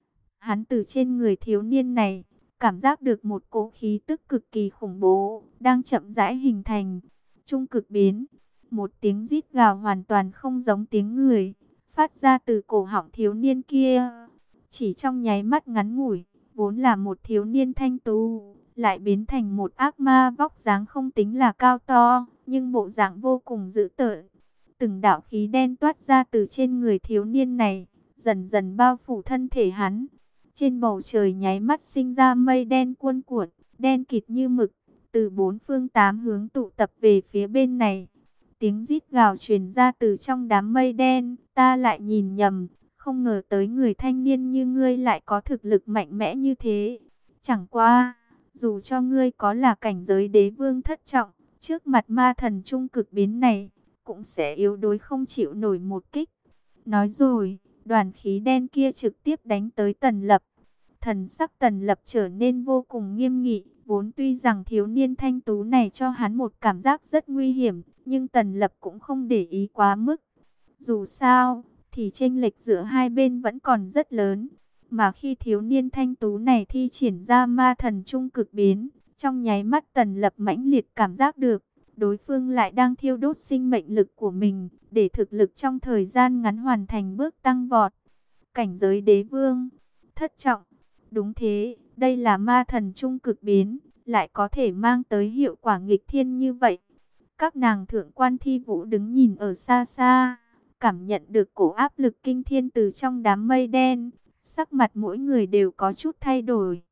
Hắn từ trên người thiếu niên này, cảm giác được một cỗ khí tức cực kỳ khủng bố, đang chậm rãi hình thành. Trung cực biến, một tiếng rít gào hoàn toàn không giống tiếng người, phát ra từ cổ họng thiếu niên kia. Chỉ trong nháy mắt ngắn ngủi, vốn là một thiếu niên thanh tú, lại biến thành một ác ma vóc dáng không tính là cao to, nhưng bộ dạng vô cùng dữ tợn. Từng đạo khí đen toát ra từ trên người thiếu niên này, dần dần bao phủ thân thể hắn. Trên bầu trời nháy mắt sinh ra mây đen cuồn cuộn, đen kịt như mực, từ bốn phương tám hướng tụ tập về phía bên này. tiếng rít gào truyền ra từ trong đám mây đen. Ta lại nhìn nhầm, không ngờ tới người thanh niên như ngươi lại có thực lực mạnh mẽ như thế. Chẳng qua, dù cho ngươi có là cảnh giới đế vương thất trọng, trước mặt ma thần trung cực biến này, cũng sẽ yếu đuối không chịu nổi một kích. Nói rồi, đoàn khí đen kia trực tiếp đánh tới Tần Lập. Thần sắc Tần Lập trở nên vô cùng nghiêm nghị. Vốn tuy rằng thiếu niên thanh tú này cho hắn một cảm giác rất nguy hiểm, nhưng Tần Lập cũng không để ý quá mức. Dù sao, thì chênh lệch giữa hai bên vẫn còn rất lớn. Mà khi thiếu niên thanh tú này thi triển ra ma thần trung cực biến, trong nháy mắt Tần Lập mãnh liệt cảm giác được, đối phương lại đang thiêu đốt sinh mệnh lực của mình, để thực lực trong thời gian ngắn hoàn thành bước tăng vọt. Cảnh giới đế vương, thất trọng. Đúng thế, đây là ma thần trung cực biến, lại có thể mang tới hiệu quả nghịch thiên như vậy. Các nàng thượng quan Thi Vũ đứng nhìn ở xa xa, cảm nhận được cổ áp lực kinh thiên từ trong đám mây đen. Sắc mặt mỗi người đều có chút thay đổi.